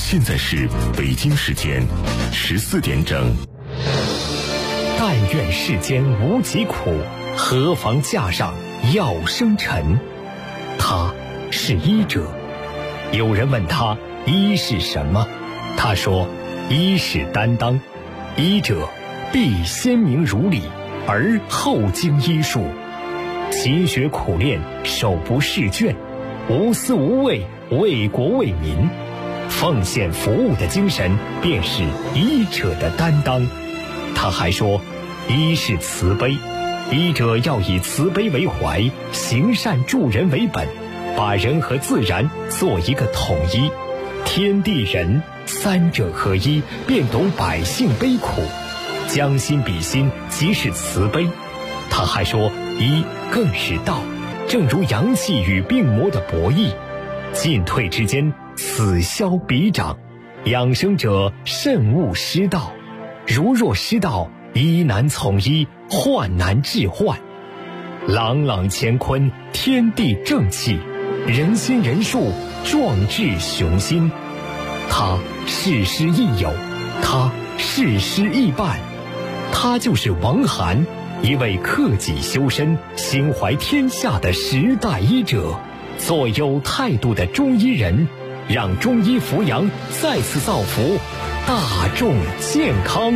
现在是北京时间14点整。 但愿世间无疾苦，何妨架上药生尘。他是医者。有人问他医是什么，他说医是担当，医者必先明如理，而后经医术，勤学苦练，手不释卷，无私无畏，为国为民，奉献服务的精神便是医者的担当。他还说医是慈悲，医者要以慈悲为怀，行善助人为本，把人和自然做一个统一，天地人三者合一，便懂百姓悲苦，将心比心，即是慈悲。他还说医更是道，正如阳气与病魔的博弈，进退之间，此消彼长，养生者慎勿失道，如若失道，医难从医，患难治患。朗朗乾坤，天地正气，人心人术，壮志雄心。他事师亦友，他事师亦伴，他就是王涵，一位克己修身、心怀天下的时代医者，做有态度的中医人，让中医扶阳再次造福大众健康。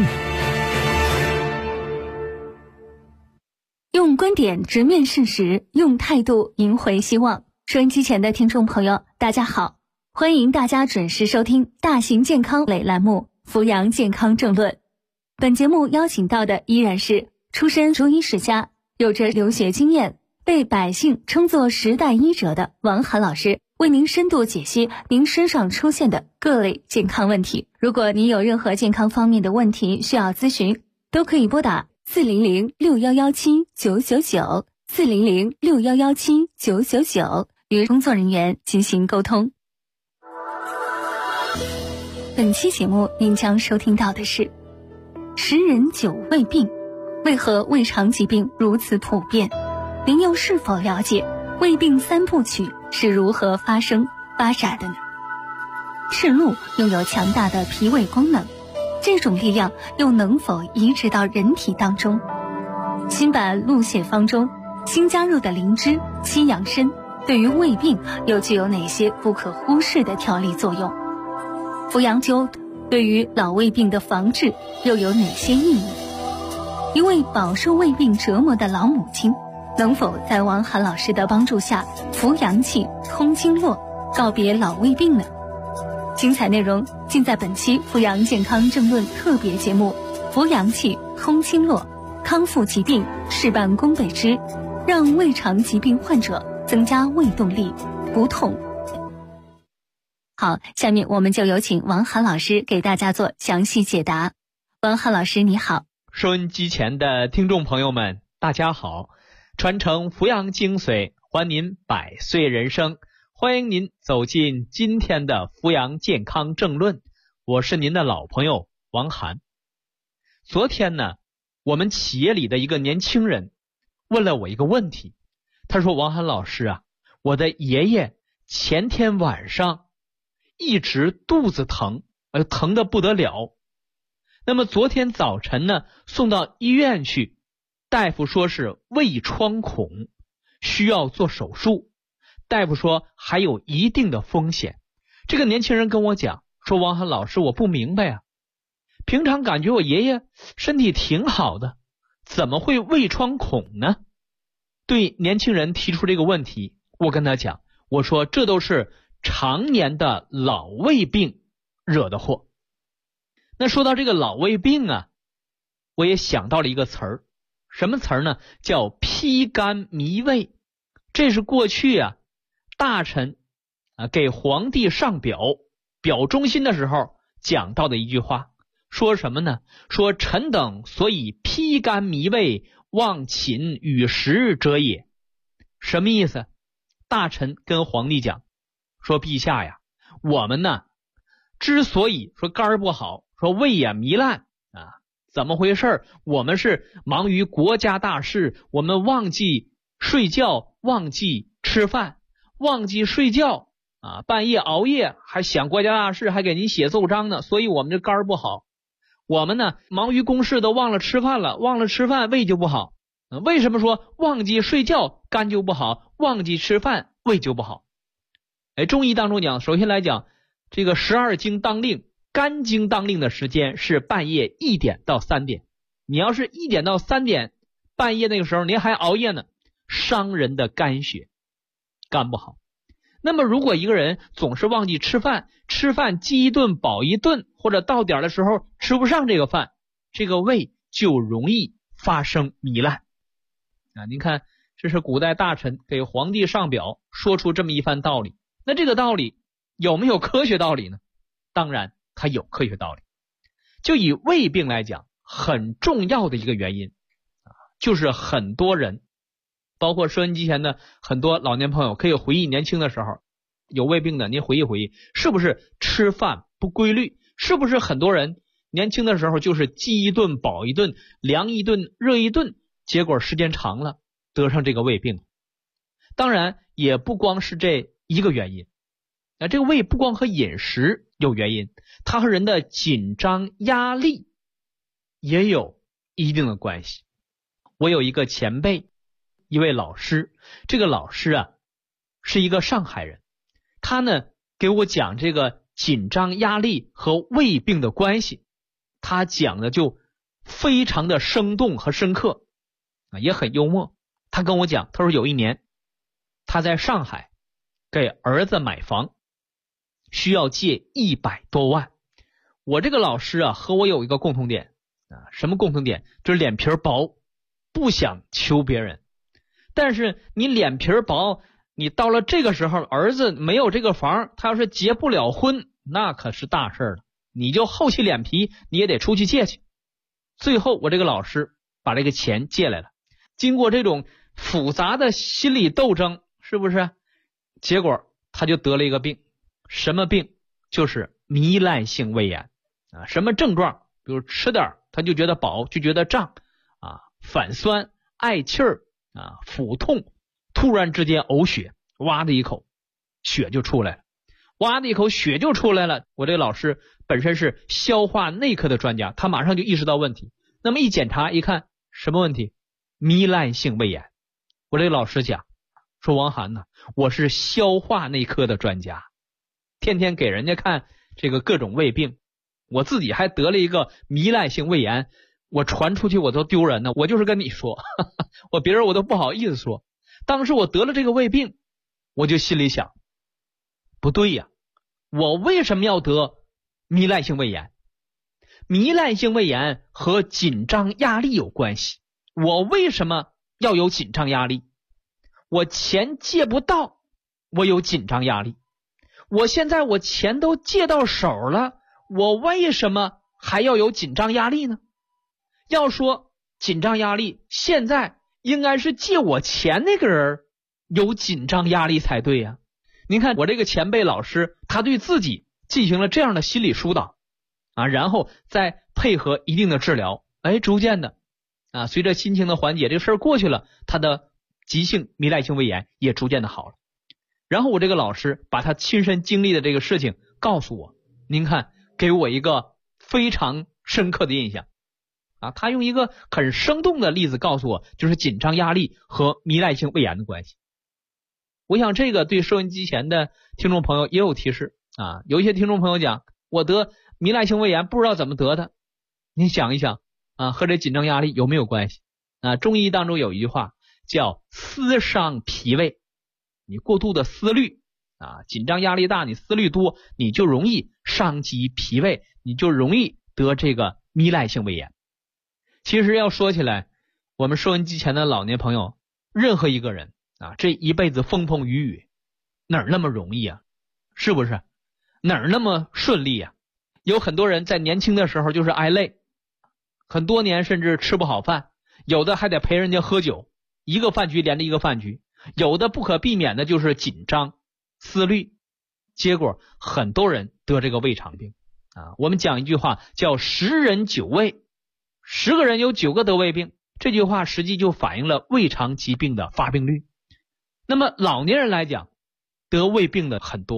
用观点直面事实，用态度赢回希望。收音机前的听众朋友，大家好，欢迎大家准时收听大型健康类栏目《扶阳健康政论》。本节目邀请到的依然是出身中医世家，有着留学经验，被百姓称作时代医者的王涵老师，为您深度解析您身上出现的各类健康问题。如果您有任何健康方面的问题需要咨询，都可以拨打400-6117-999 400-6117-999与工作人员进行沟通。本期节目您将收听到的是10人9胃病，为何胃肠疾病如此普遍？您又是否了解胃病三部曲是如何发生发展的呢？肾路拥有强大的脾胃功能，这种力量又能否移植到人体当中？新版鹿血方中新加入的灵芝、七养参对于胃病又具有哪些不可忽视的调理作用？扶阳灸对于老胃病的防治又有哪些意义？一位饱受胃病折磨的老母亲，能否在王涵老师的帮助下扶阳气、通经络，告别老胃病呢？精彩内容尽在本期扶阳健康政论特别节目《扶阳气、通经络，康复疾病事半功倍之》，让胃肠疾病患者增加胃动力，不痛。好，下面我们就有请王涵老师给大家做详细解答。王涵老师你好。 收音机前的听众朋友们大家好，传承扶阳精髓，还您百岁人生，欢迎您走进今天的扶阳健康政论，我是您的老朋友王涵。昨天呢，我们企业里的一个年轻人问了我一个问题，他说王涵老师啊，我的爷爷前天晚上一直肚子疼，疼得不得了。那么昨天早晨呢，送到医院去，大夫说是胃穿孔，需要做手术。大夫说还有一定的风险。这个年轻人跟我讲说，王涵老师，我不明白啊，平常感觉我爷爷身体挺好的，怎么会胃穿孔呢？对年轻人提出这个问题，我跟他讲，我说这都是常年的老胃病惹的祸。那说到这个老胃病啊，我也想到了一个词儿，什么词儿呢？叫披肝迷胃。这是过去啊大臣给皇帝上表忠心的时候讲到的一句话，说什么呢？说臣等所以披肝迷胃，忘寝与食者也。什么意思？大臣跟皇帝讲说，陛下呀，我们呢之所以说肝不好，说胃也糜烂啊，怎么回事？我们是忙于国家大事，我们忘记睡觉，忘记吃饭，忘记睡觉半夜熬夜还想国家大事，还给您写奏章呢，所以我们这肝不好。我们呢忙于公事都忘了吃饭了，忘了吃饭胃就不好。为什么说忘记睡觉肝就不好，忘记吃饭胃就不好？中医当中讲，首先来讲，这个12经当令，肝经当令的时间是半夜1点到3点。你要是1点到3点半夜那个时候您还熬夜呢，伤人的肝血，肝不好。那么如果一个人总是忘记吃饭，吃饭饥一顿饱一顿，或者到点的时候吃不上这个饭，这个胃就容易发生糜烂。您看，这是古代大臣给皇帝上表，说出这么一番道理。那这个道理有没有科学道理呢？当然它有科学道理。就以胃病来讲，很重要的一个原因就是很多人，包括收音机前的很多老年朋友，可以回忆年轻的时候有胃病的，您回忆回忆，是不是吃饭不规律？是不是很多人年轻的时候就是饥一顿饱一顿，凉一顿热一顿，结果时间长了得上这个胃病？当然也不光是这一个原因，这个胃不光和饮食有原因，它和人的紧张压力也有一定的关系。我有一个前辈，一位老师，这个老师是一个上海人，他呢给我讲这个紧张压力和胃病的关系，他讲的就非常的生动和深刻，也很幽默。他跟我讲，他说有一年他在上海给儿子买房，需要借100多万。我这个老师和我有一个共同点什么共同点？就是脸皮薄，不想求别人。但是你脸皮薄，你到了这个时候儿子没有这个房，他要是结不了婚，那可是大事了，你就厚起脸皮你也得出去借去。最后我这个老师把这个钱借来了，经过这种复杂的心理斗争，是不是？结果他就得了一个病。什么病？就是糜烂性胃炎什么症状？比如吃点他就觉得饱，就觉得胀反酸、嗳气儿腹痛，突然之间呕血，哇的一口血就出来了，哇的一口血就出来了。我这个老师本身是消化内科的专家，他马上就意识到问题。那么一检查一看，什么问题？糜烂性胃炎。我这个老师讲说，王涵我是消化内科的专家，天天给人家看这个各种胃病，我自己还得了一个糜烂性胃炎，我传出去我都丢人呢。我就是跟你说我别人我都不好意思说。当时我得了这个胃病，我就心里想，不对呀，我为什么要得糜烂性胃炎？糜烂性胃炎和紧张压力有关系。我为什么要有紧张压力？我钱借不到，我有紧张压力。我现在我钱都借到手了，我为什么还要有紧张压力呢？要说紧张压力，现在应该是借我钱那个人有紧张压力才对呀。您看我这个前辈老师，他对自己进行了这样的心理疏导然后再配合一定的治疗，逐渐的随着心情的缓解，这个事儿过去了，他的急性糜烂性胃炎也逐渐的好了。然后我这个老师把他亲身经历的这个事情告诉我，您看给我一个非常深刻的印象他用一个很生动的例子告诉我，就是紧张压力和糜烂性胃炎的关系。我想这个对收音机前的听众朋友也有提示有一些听众朋友讲，我得糜烂性胃炎不知道怎么得的，你想一想和这紧张压力有没有关系中医当中有一句话叫思伤脾胃，你过度的思虑紧张压力大，你思虑多，你就容易伤及脾胃，你就容易得这个糜烂性胃炎。其实要说起来，我们收音机前的老年朋友，任何一个人这一辈子风风雨雨，哪儿那么容易是不是？哪儿那么顺利有很多人在年轻的时候就是挨累，很多年甚至吃不好饭，有的还得陪人家喝酒，一个饭局连着一个饭局，有的不可避免的就是紧张思虑，结果很多人得这个胃肠病我们讲一句话叫10人9胃，10个人有9个得胃病，这句话实际就反映了胃肠疾病的发病率。那么老年人来讲，得胃病的很多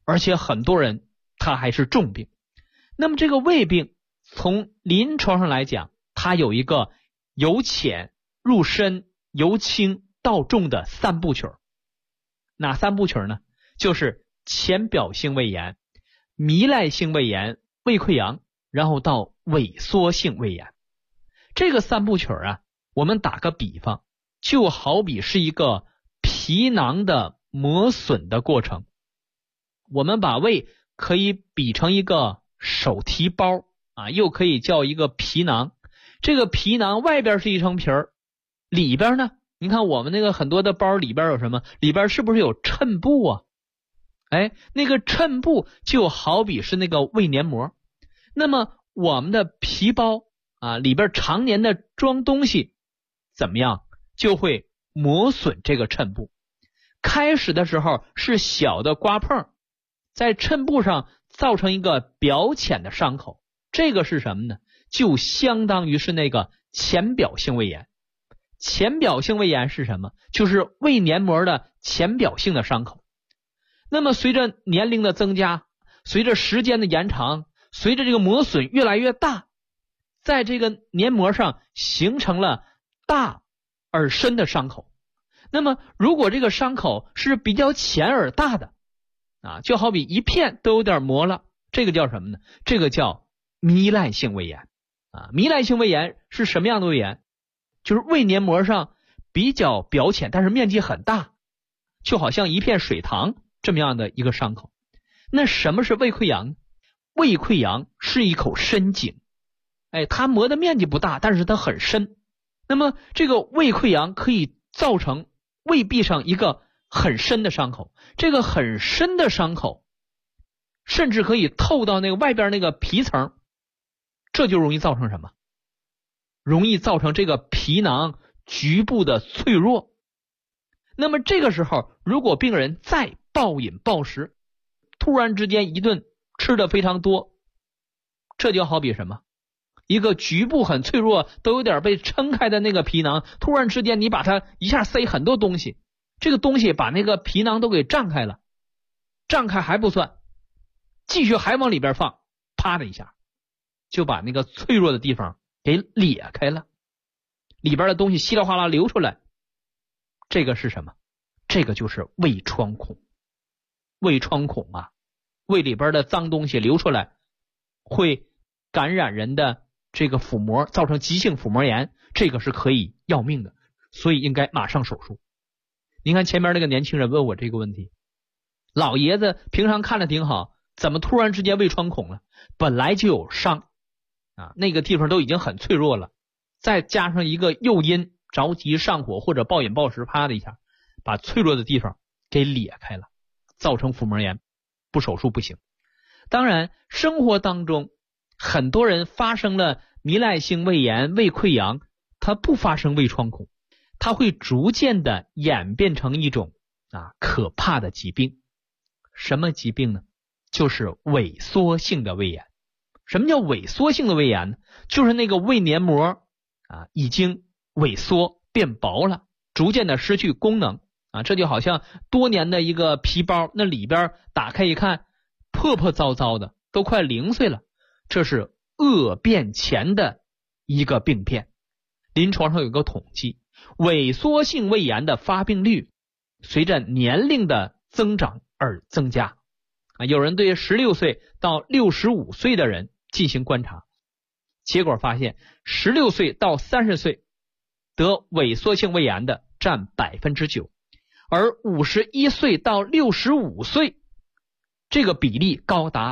而且很多人他还是重病。那么这个胃病从临床上来讲，它有一个由浅入深、由轻到重的三部曲。哪三部曲呢？就是浅表性胃炎、糜烂性胃炎、胃溃疡，然后到萎缩性胃炎。这个三部曲啊，我们打个比方，就好比是一个皮囊的磨损的过程。我们把胃可以比成一个手提包啊，又可以叫一个皮囊。这个皮囊外边是一层皮儿，里边呢，你看我们那个很多的包里边有什么？里边是不是有衬布啊？那个衬布就好比是那个胃黏膜。那么我们的皮包啊，里边常年的装东西，怎么样？就会磨损这个衬布。开始的时候是小的刮碰，在衬布上造成一个表浅的伤口，这个是什么呢？就相当于是那个浅表性胃炎。浅表性胃炎是什么？就是胃黏膜的浅表性的伤口。那么随着年龄的增加，随着时间的延长，随着这个磨损越来越大，在这个黏膜上形成了大而深的伤口。那么如果这个伤口是比较浅而大的啊，就好比一片都有点磨了，这个叫什么呢？这个叫糜烂性胃炎啊。糜烂性胃炎是什么样的胃炎？就是胃黏膜上比较表浅，但是面积很大，就好像一片水塘这么样的一个伤口。那什么是胃溃疡？胃溃疡是一口深井，它磨的面积不大，但是它很深。那么这个胃溃疡可以造成胃壁上一个很深的伤口，这个很深的伤口甚至可以透到那个外边那个皮层，这就容易造成什么？容易造成这个皮囊局部的脆弱。那么这个时候，如果病人再暴饮暴食，突然之间一顿吃的非常多，这就好比什么？一个局部很脆弱，都有点被撑开的那个皮囊，突然之间你把它一下塞很多东西，这个东西把那个皮囊都给胀开了，胀开还不算，继续还往里边放，啪的一下就把那个脆弱的地方给裂开了，里边的东西稀里哗啦流出来。这个是什么？这个就是胃穿孔。胃穿孔啊，胃里边的脏东西流出来，会感染人的这个腹膜，造成急性腹膜炎，这个是可以要命的，所以应该马上手术。您看前面那个年轻人问我这个问题，老爷子平常看着挺好，怎么突然之间胃穿孔了？本来就有伤啊，那个地方都已经很脆弱了，再加上一个诱因，着急上火或者暴饮暴食，啪的一下把脆弱的地方给裂开了，造成腹膜炎，不手术不行。当然生活当中很多人发生了糜烂性胃炎、胃溃疡，它不发生胃穿孔，它会逐渐的演变成一种可怕的疾病。什么疾病呢？就是萎缩性的胃炎。什么叫萎缩性的胃炎呢？就是那个胃黏膜已经萎缩变薄了，逐渐的失去功能这就好像多年的一个皮包，那里边打开一看破破糟糟的，都快零碎了，这是恶变前的一个病变。临床上有个统计，萎缩性胃炎的发病率随着年龄的增长而增加有人对16岁到65岁的人进行观察，结果发现16岁到30岁得萎缩性胃炎的占 9%， 而51岁到65岁这个比例高达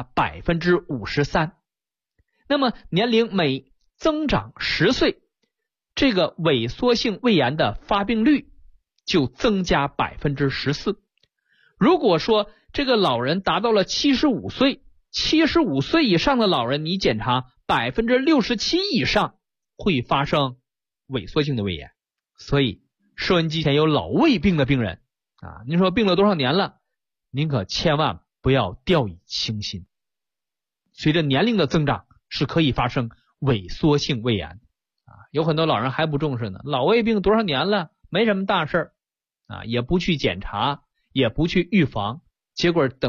53%。 那么年龄每增长10岁，这个萎缩性胃炎的发病率就增加 14%。 如果说这个老人达到了75岁，75岁以上的老人你检查 67% 以上会发生萎缩性的胃炎。所以收音机前有老胃病的病人您说病了多少年了，您可千万不要掉以轻心。随着年龄的增长是可以发生萎缩性胃炎有很多老人还不重视呢，老胃病多少年了，没什么大事也不去检查，也不去预防，结果等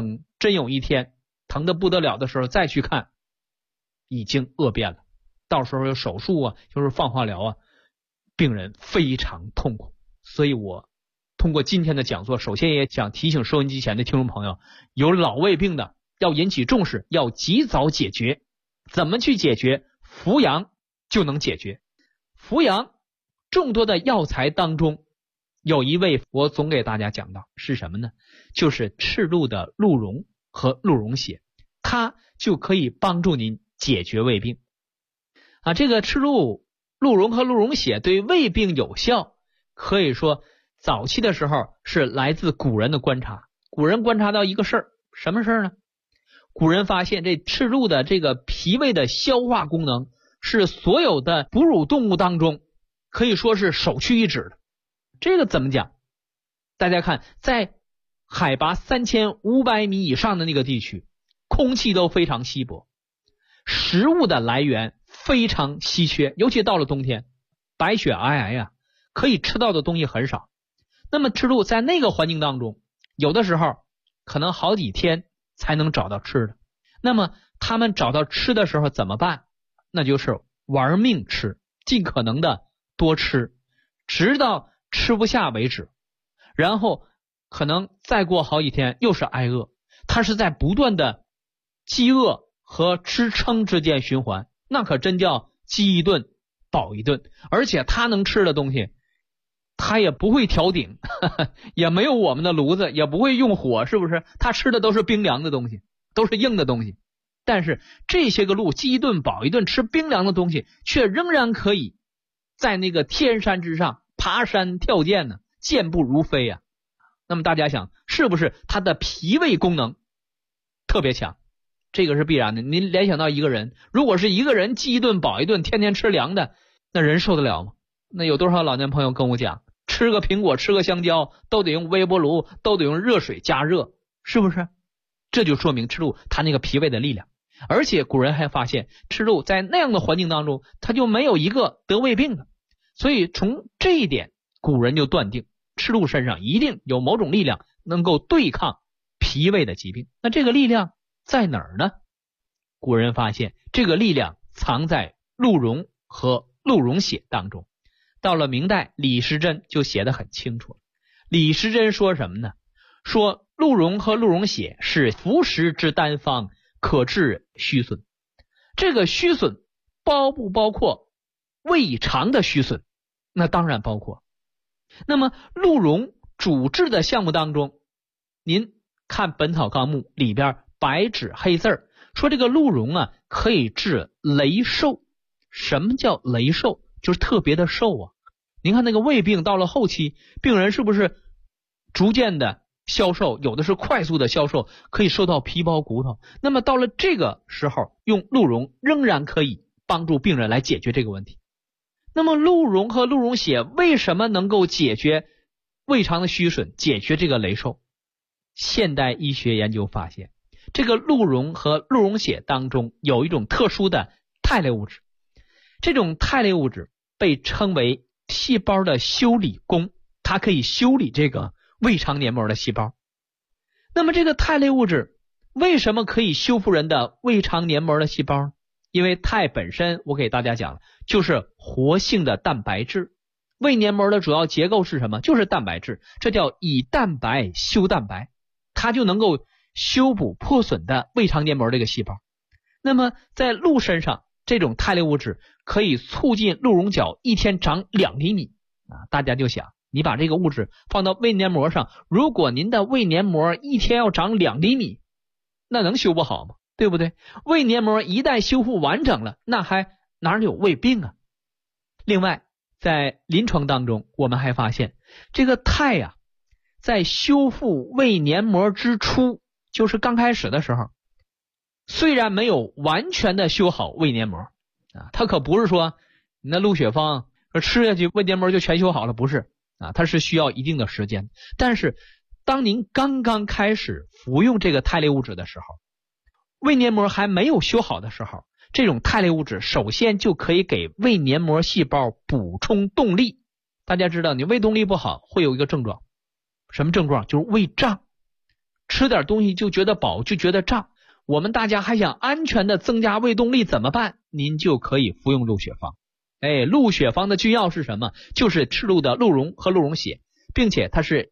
真有一天疼得不得了的时候再去看，已经恶变了，到时候有手术啊，就是放化疗啊，病人非常痛苦。所以我通过今天的讲座，首先也想提醒收音机前的听众朋友，有老胃病的要引起重视，要及早解决。怎么去解决？扶阳就能解决。扶阳众多的药材当中，有一味我总给大家讲到是什么呢？就是赤露的鹿茸和鹿茸血，它就可以帮助您解决胃病啊。这个赤露、鹿茸和鹿茸血对胃病有效，可以说早期的时候是来自古人的观察。古人观察到一个事儿，什么事儿呢？古人发现这赤露的这个脾胃的消化功能是所有的哺乳动物当中可以说是首屈一指的。这个怎么讲？大家看，在海拔3500米以上的那个地区，空气都非常稀薄，食物的来源非常稀缺，尤其到了冬天，白雪皑皑呀，可以吃到的东西很少。那么赤露在那个环境当中，有的时候可能好几天才能找到吃的。那么他们找到吃的时候怎么办？那就是玩命吃，尽可能的多吃，直到吃不下为止，然后可能再过好几天又是挨饿。它是在不断的饥饿和支撑之间循环，那可真叫饥一顿饱一顿。而且它能吃的东西，它也不会调鼎也没有我们的炉子，也不会用火，是不是？它吃的都是冰凉的东西，都是硬的东西。但是这些个鹿饥一顿饱一顿，吃冰凉的东西，却仍然可以在那个天山之上爬山跳涧呢，健步如飞啊。那么大家想，是不是它的脾胃功能特别强？这个是必然的。您联想到一个人，如果是一个人饥一顿饱一顿，天天吃凉的，那人受得了吗？那有多少老年朋友跟我讲，吃个苹果吃个香蕉都得用微波炉，都得用热水加热，是不是？这就说明赤露它那个脾胃的力量。而且古人还发现，赤露在那样的环境当中，它就没有一个得胃病的。所以从这一点，古人就断定赤露身上一定有某种力量能够对抗脾胃的疾病。那这个力量在哪儿呢？古人发现这个力量藏在鹿茸和鹿茸血当中。到了明代，李时珍就写得很清楚了。李时珍说什么呢？说鹿茸和鹿茸血是服食之单方，可治虚损。这个虚损包不包括胃肠的虚损？那当然包括。那么鹿茸主治的项目当中，您看《本草纲目》里边白纸黑字说这个鹿茸啊可以治雷瘦。什么叫雷瘦？就是特别的瘦啊。您看那个胃病到了后期，病人是不是逐渐的消瘦，有的是快速的消瘦，可以瘦到皮包骨头。那么到了这个时候，用鹿茸仍然可以帮助病人来解决这个问题。那么鹿茸和鹿茸血为什么能够解决胃肠的虚损，解决这个雷瘦？现代医学研究发现，这个鹿茸和鹿茸血当中有一种特殊的肽类物质，这种肽类物质被称为细胞的修理工，它可以修理这个胃肠黏膜的细胞。那么这个肽类物质为什么可以修复人的胃肠黏膜的细胞呢？因为肽本身我给大家讲了，就是活性的蛋白质。胃黏膜的主要结构是什么？就是蛋白质，这叫以蛋白修蛋白，它就能够修补破损的胃肠黏膜这个细胞。那么在鹿身上，这种肽类物质可以促进鹿茸角一天长2厘米啊！大家就想，你把这个物质放到胃黏膜上，如果您的胃黏膜一天要长2厘米，那能修不好吗？对不对？胃黏膜一旦修复完整了，那还哪有胃病啊？另外，在临床当中，我们还发现这个肽啊，在修复胃黏膜之初，就是刚开始的时候，虽然没有完全的修好胃黏膜啊，它可不是说你那鹿血方吃下去胃黏膜就全修好了，不是啊，它是需要一定的时间。但是当您刚刚开始服用这个肽类物质的时候，胃黏膜还没有修好的时候，这种肽类物质首先就可以给胃黏膜细胞补充动力。大家知道，你胃动力不好会有一个症状，什么症状？就是胃胀。 吃点东西就觉得饱，就觉得胀，我们大家还想安全的增加胃动力怎么办？您就可以服用鹿血方。鹿血方的君药是什么？就是赤鹿的鹿茸和鹿茸血，并且它是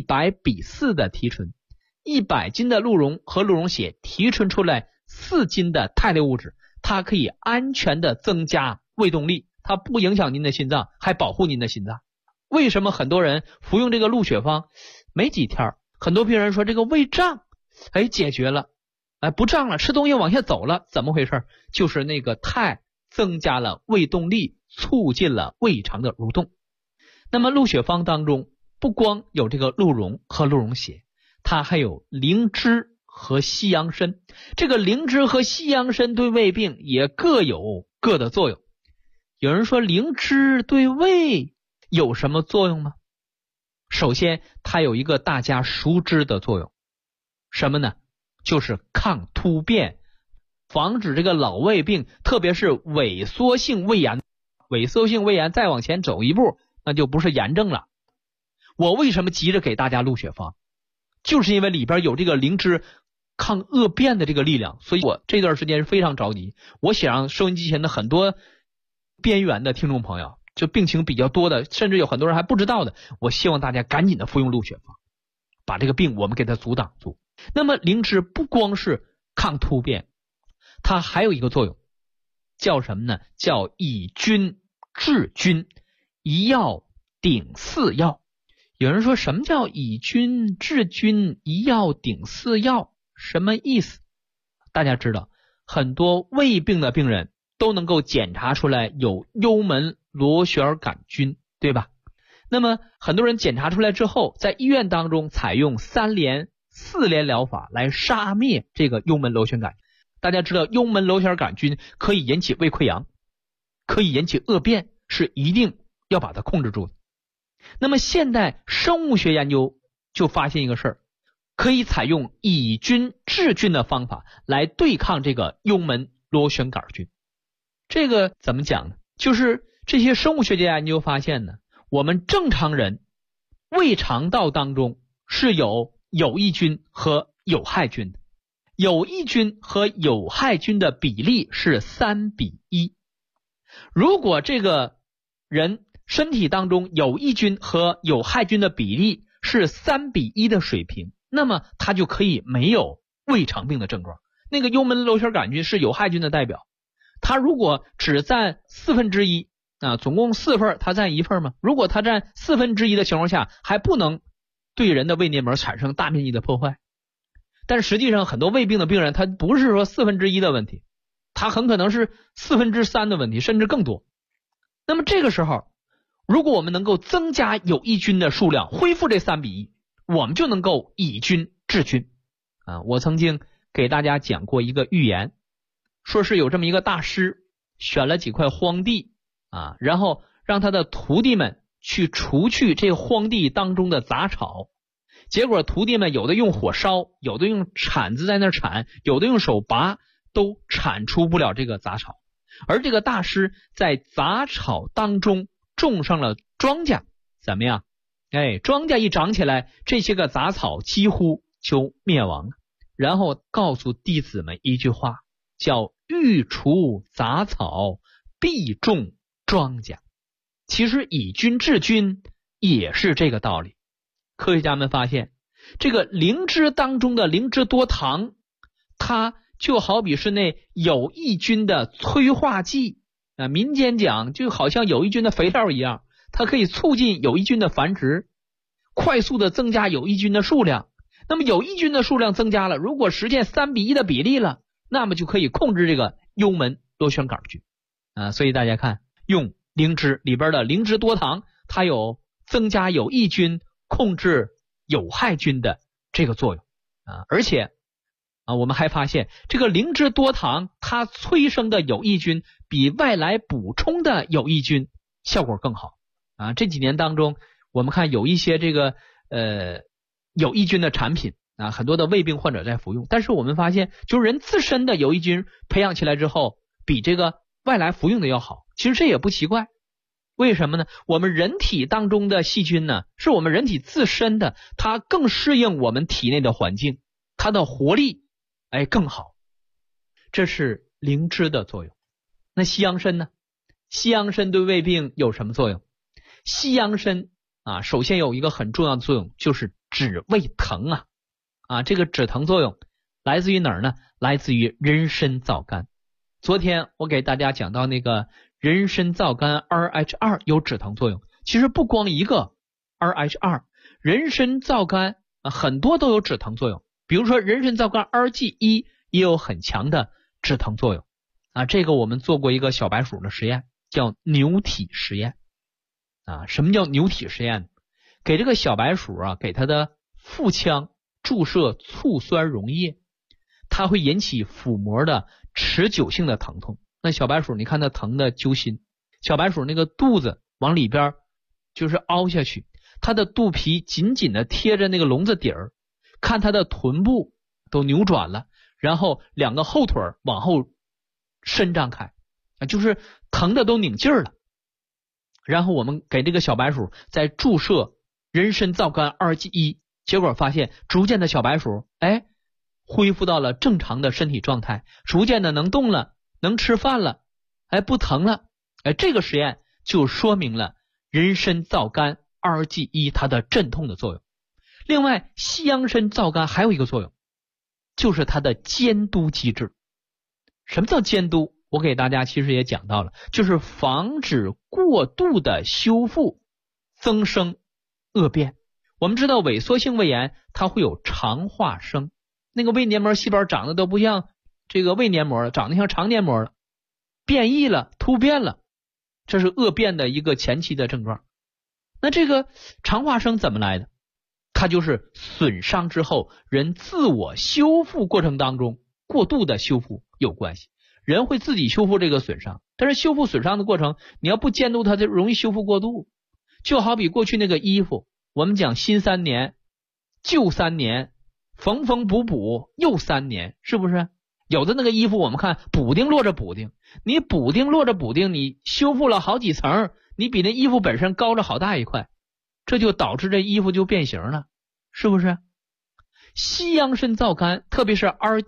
100:4的提纯，100斤的鹿茸和鹿茸血提纯出来4斤的肽类物质，它可以安全的增加胃动力，它不影响您的心脏，还保护您的心脏。为什么很多人服用这个鹿血方没几天，很多病人说这个胃胀解决了，不胀了，吃东西往下走了，怎么回事？就是那个肽增加了胃动力，促进了胃肠的蠕动。那么鹿血方当中不光有这个鹿茸和鹿茸血，它还有灵芝和西洋参。这个灵芝和西洋参对胃病也各有各的作用。有人说灵芝对胃有什么作用吗？首先它有一个大家熟知的作用，什么呢？就是抗突变，防止这个老胃病，特别是萎缩性胃炎。萎缩性胃炎再往前走一步，那就不是炎症了。我为什么急着给大家鹿血方？就是因为里边有这个灵芝抗恶变的这个力量，所以我这段时间是非常着急。我想让收音机前的很多边缘的听众朋友，就病情比较多的，甚至有很多人还不知道的，我希望大家赶紧的服用鹿血方，把这个病我们给它阻挡住。那么灵芝不光是抗突变，它还有一个作用，叫什么呢？叫以菌治菌，一药顶4药。有人说什么叫以菌治菌，一药顶4药？什么意思？大家知道很多胃病的病人都能够检查出来有幽门螺旋杆菌，对吧？那么很多人检查出来之后，在医院当中采用3联4联疗法来杀灭这个幽门螺旋杆。大家知道幽门螺旋杆菌可以引起胃溃疡，可以引起恶变，是一定要把它控制住的。那么现代生物学研究就发现一个事儿，可以采用以菌治菌的方法来对抗这个幽门螺旋杆菌。这个怎么讲呢？就是这些生物学家研究发现呢，我们正常人胃肠道当中是有有益菌和有害菌的，有益菌和有害菌的比例是3:1。如果这个人身体当中有益菌和有害菌的比例是3:1的水平，那么他就可以没有胃肠病的症状。那个幽门螺旋杆菌是有害菌的代表，它如果只占1/4总共4份，它占1份嘛。如果它占1/4的情况下，还不能对人的胃黏膜产生大面积的破坏。但实际上很多胃病的病人，他不是说1/4的问题，他很可能是3/4的问题，甚至更多。那么这个时候，如果我们能够增加有益菌的数量，恢复这3:1，我们就能够以菌治菌。我曾经给大家讲过一个寓言，说是有这么一个大师，选了几块荒地然后让他的徒弟们去除去这荒地当中的杂草。结果徒弟们有的用火烧，有的用铲子在那铲，有的用手拔，都铲除不了这个杂草。而这个大师在杂草当中种上了庄稼，怎么样？庄稼一长起来，这些个杂草几乎就灭亡了。然后告诉弟子们一句话，叫欲除杂草，必种庄稼。其实以菌治菌也是这个道理。科学家们发现，这个灵芝当中的灵芝多糖，它就好比是那有益菌的催化剂民间讲就好像有益菌的肥料一样，它可以促进有益菌的繁殖，快速的增加有益菌的数量。那么有益菌的数量增加了，如果实现3:1的比例了，那么就可以控制这个幽门螺旋杆菌所以大家看，用灵芝里边的灵芝多糖，它有增加有益菌、控制有害菌的这个作用而且我们还发现这个灵芝多糖它催生的有益菌比外来补充的有益菌效果更好这几年当中，我们看有一些这个有益菌的产品很多的胃病患者在服用，但是我们发现就是人自身的有益菌培养起来之后，比这个外来服用的要好。其实这也不奇怪， 为什么呢？我们人体当中的细菌呢，是我们人体自身的，它更适应我们体内的环境，它的活力更好。这是灵芝的作用。那西洋参呢？西洋参对胃病有什么作用？西洋参首先有一个很重要的作用，就是止胃疼这个止疼作用来自于哪儿呢？来自于人参皂苷。昨天我给大家讲到那个人参皂苷 RH2 有止疼作用，其实不光一个 RH2， 人参皂苷很多都有止疼作用，比如说人参皂苷 RG1 也有很强的止疼作用这个我们做过一个小白鼠的实验，叫牛体实验什么叫牛体实验？给这个小白鼠给它的腹腔注射醋酸溶液，它会引起腹膜的持久性的疼痛。那小白鼠你看它疼的揪心，小白鼠那个肚子往里边就是凹下去，它的肚皮紧紧的贴着那个笼子底儿，看它的臀部都扭转了，然后两个后腿往后伸张开就是疼的都拧劲儿了。然后我们给这个小白鼠再注射人参皂苷 RG1， 结果发现逐渐的小白鼠恢复到了正常的身体状态，逐渐的能动了，能吃饭了，不疼了。这个实验就说明了人参皂苷 RG1 它的镇痛的作用。另外西洋参皂苷还有一个作用，就是它的监督机制。什么叫监督？我给大家其实也讲到了，就是防止过度的修复增生恶变。我们知道萎缩性胃炎它会有肠化生，那个胃黏膜细胞长得都不像这个胃黏膜了，长得像肠黏膜了，变异了，突变了，这是恶变的一个前期的症状。那这个肠化生怎么来的？它就是损伤之后人自我修复过程当中过度的修复有关系。人会自己修复这个损伤，但是修复损伤的过程你要不监督它，就容易修复过度。就好比过去那个衣服，我们讲新3年旧3年，缝缝补补又3年，是不是？有的那个衣服我们看补丁落着补丁，你补丁落着补丁，你修复了好几层，你比那衣服本身高了好大一块，这就导致这衣服就变形了，是不是？西洋参皂苷特别是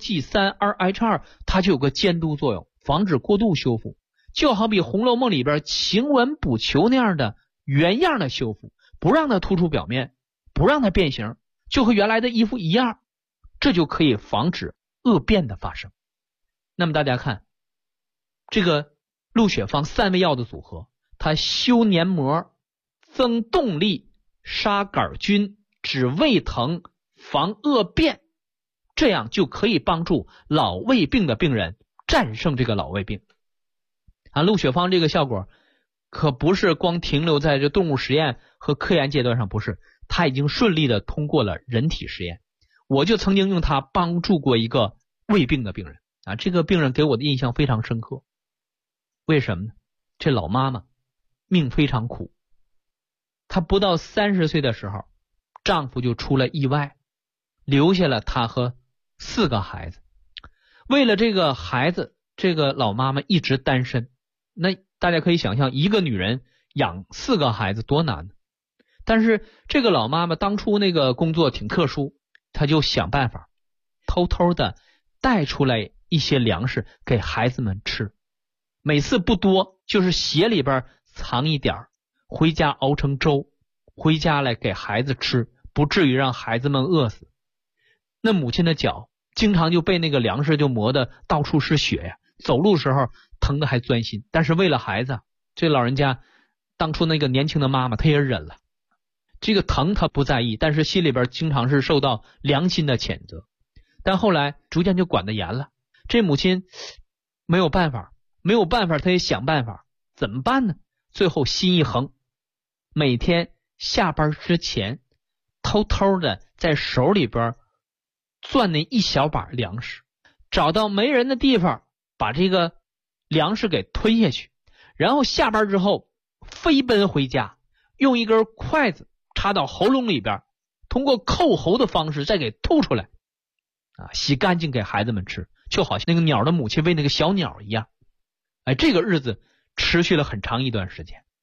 RG3、RH2 它就有个监督作用，防止过度修复，就好比红楼梦里边晴雯补裘那样的原样的修复，不让它突出表面，不让它变形，就和原来的衣服一样，这就可以防止恶变的发生。那么大家看这个鹿血芳3味药的组合，它修黏膜、增动力、杀杆菌、止胃疼、防恶变，这样就可以帮助老胃病的病人战胜这个老胃病鹿血芳这个效果可不是光停留在这动物实验和科研阶段上，不是，它已经顺利的通过了人体实验。我就曾经用它帮助过一个胃病的病人这个病人给我的印象非常深刻。为什么呢？这老妈妈命非常苦，她不到30岁的时候丈夫就出了意外，留下了她和4个孩子。为了这个孩子，这个老妈妈一直单身。那大家可以想象一个女人养4个孩子多难呢？但是这个老妈妈当初那个工作挺特殊，她就想办法偷偷的带出来一些粮食给孩子们吃，每次不多，就是鞋里边藏一点，回家熬成粥，回家来给孩子吃，不至于让孩子们饿死。那母亲的脚经常就被那个粮食就磨得到处是血呀，走路时候疼得还钻心。但是为了孩子，这老人家当初那个年轻的妈妈她也忍了，这个疼她不在意，但是心里边经常是受到良心的谴责。但后来逐渐就管得严了，这母亲没有办法，她也想办法，怎么办呢？最后心一横，每天下班之前偷偷的在手里边攥那一小把粮食，找到没人的地方把这个粮食给吞下去，然后下班之后飞奔回家，用一根筷子插到喉咙里边，通过扣喉的方式再给吐出来洗干净给孩子们吃，就好像那个鸟的母亲喂那个小鸟一样。这个日子持续了很长一段时间。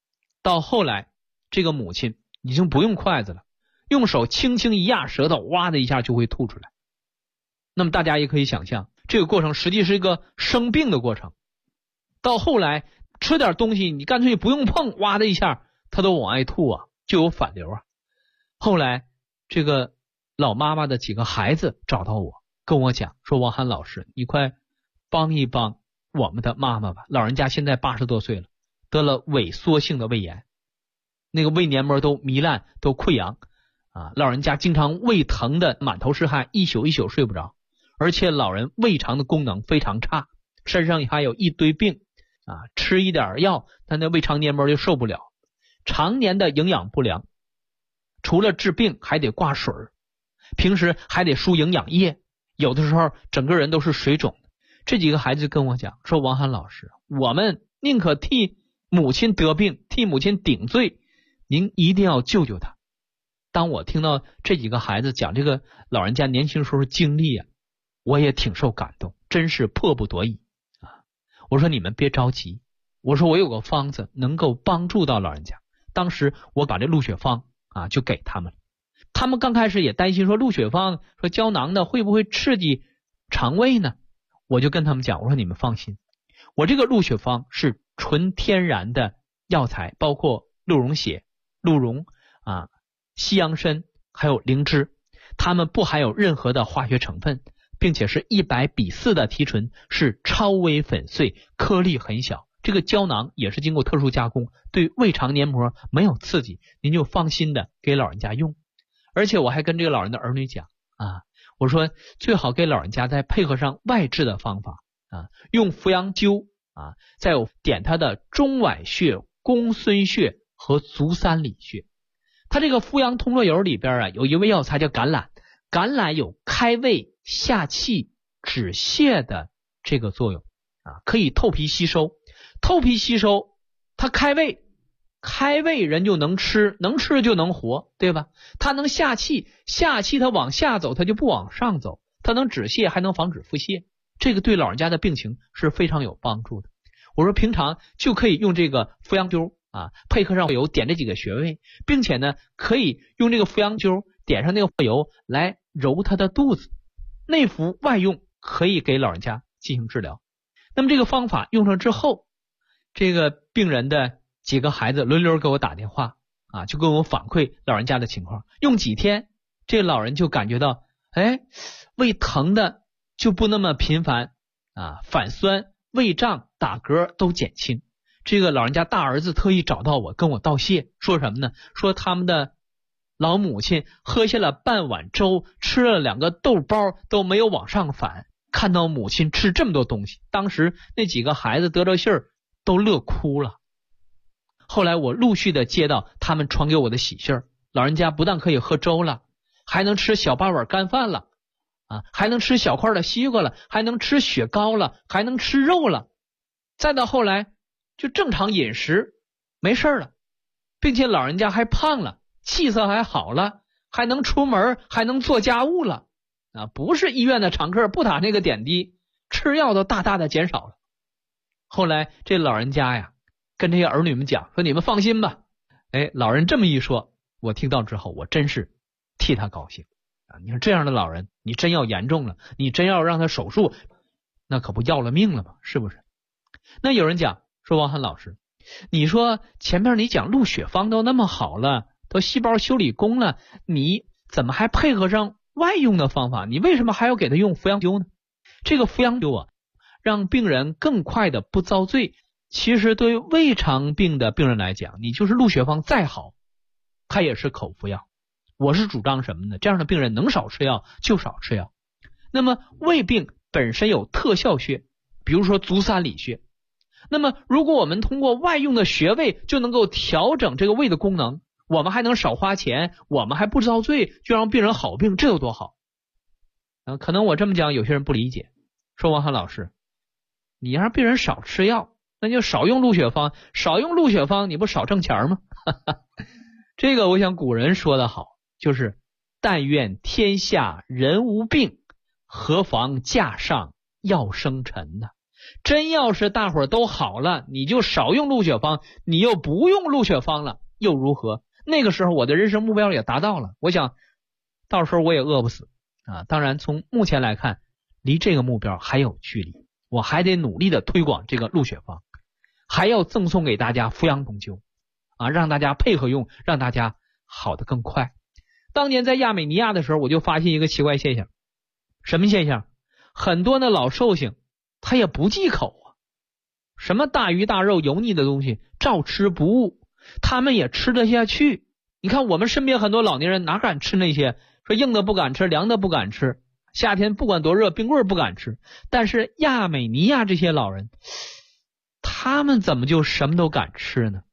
到后来这个母亲已经不用筷子了，用手轻轻一压舌头，哇的一下就会吐出来。那么大家也可以想象，这个过程实际是一个生病的过程。到后来吃点东西你干脆不用碰，哇的一下他都往外吐啊，就有反流啊。后来这个老妈妈的几个孩子找到我，跟我讲说，王涵老师，你快帮一帮我们的妈妈吧，老人家现在80多岁了，得了萎缩性的胃炎，那个胃黏膜都糜烂都溃疡啊，老人家经常胃疼的满头是汗，一宿一宿睡不着，而且老人胃肠的功能非常差，身上还有一堆病啊，吃一点药他那胃肠黏膜就受不了，常年的营养不良，除了治病还得挂水，平时还得输营养液，有的时候整个人都是水肿。这几个孩子跟我讲说，王涵老师，我们宁可替母亲得病，替母亲顶罪，您一定要救救他。当我听到这几个孩子讲这个老人家年轻时候经历啊，我也挺受感动，真是迫不得已啊！我说你们别着急，我说我有个方子能够帮助到老人家。当时我把这鹿血方啊就给他们了。他们刚开始也担心说，鹿血方说胶囊的会不会刺激肠胃呢？我就跟他们讲，我说你们放心，我这个鹿血方是纯天然的药材，包括鹿茸血、鹿茸啊、西洋参还有灵芝，它们不含有任何的化学成分，并且是100:4的提纯，是超微粉碎，颗粒很小。这个胶囊也是经过特殊加工，对胃肠黏膜没有刺激，您就放心的给老人家用。而且我还跟这个老人的儿女讲啊，我说最好给老人家再配合上外治的方法啊，用扶阳灸啊，再有点他的中脘穴、公孙穴和足三里穴。他这个扶阳通络油里边啊，有一味药材叫橄榄，橄榄有开胃下气止泻的这个作用啊，可以透皮吸收，透皮吸收它开胃，开胃人就能吃，能吃就能活，对吧？它能下气，下气它往下走，它就不往上走，它能止泻，还能防止腹泻，这个对老人家的病情是非常有帮助的。我说平常就可以用这个扶阳灸啊，配合上油点这几个穴位，并且呢可以用这个扶阳灸点上那个油来揉他的肚子，内服外用，可以给老人家进行治疗。那么这个方法用上之后，这个病人的几个孩子轮流给我打电话啊，就跟我反馈老人家的情况，用几天这老人就感觉到胃疼的就不那么频繁啊，反酸、胃胀、打嗝都减轻。这个老人家大儿子特意找到我跟我道谢，说什么呢？说他们的老母亲喝下了半碗粥，吃了2个豆包都没有往上反，看到母亲吃这么多东西，当时那几个孩子得着信儿都乐哭了。后来我陆续的接到他们传给我的喜讯儿，老人家不但可以喝粥了，还能吃小8碗干饭了啊，还能吃小块的西瓜了，还能吃雪糕了，还能吃肉了。再到后来就正常饮食没事了，并且老人家还胖了，气色还好了，还能出门，还能做家务了啊，不是医院的常客，不打那个点滴，吃药都大大的减少了。后来这老人家呀跟这些儿女们讲说，你们放心吧。老人这么一说，我听到之后我真是替他高兴啊！你说这样的老人，你真要严重了，你真要让他手术，那可不要了命了吗？是不是？那有人讲说，王涵老师，你说前面你讲鹿血方都那么好了，都细胞修理工了，你怎么还配合上外用的方法？你为什么还要给他用扶阳灸呢？这个扶阳灸啊，让病人更快的不遭罪。其实对于胃肠病的病人来讲，你就是鹿血方再好，它也是口服药。我是主张什么呢？这样的病人能少吃药就少吃药。那么胃病本身有特效穴，比如说足三里穴。那么如果我们通过外用的穴位就能够调整这个胃的功能，我们还能少花钱，我们还不遭罪，就让病人好病，这有多好可能我这么讲有些人不理解，说王涵老师，你让病人少吃药，那就少用鹿血方，少用鹿血方你不少挣钱吗？这个我想古人说得好，就是但愿天下人无病，何妨架上药生尘呢？ 真要是大伙儿都好了，你就少用鹿血芳，你又不用鹿血芳了，又如何？那个时候我的人生目标也达到了，我想到时候我也饿不死啊。当然从目前来看，离这个目标还有距离，我还得努力的推广这个鹿血芳，还要赠送给大家扶阳冬灸啊，让大家配合用，让大家好得更快。当年在亚美尼亚的时候，我就发现一个奇怪现象。什么现象？很多的老寿星他也不忌口啊，什么大鱼大肉油腻的东西照吃不误，他们也吃得下去。你看我们身边很多老年人哪敢吃那些，说硬的不敢吃，凉的不敢吃，夏天不管多热冰棍不敢吃。但是亚美尼亚这些老人，他们怎么就什么都敢吃呢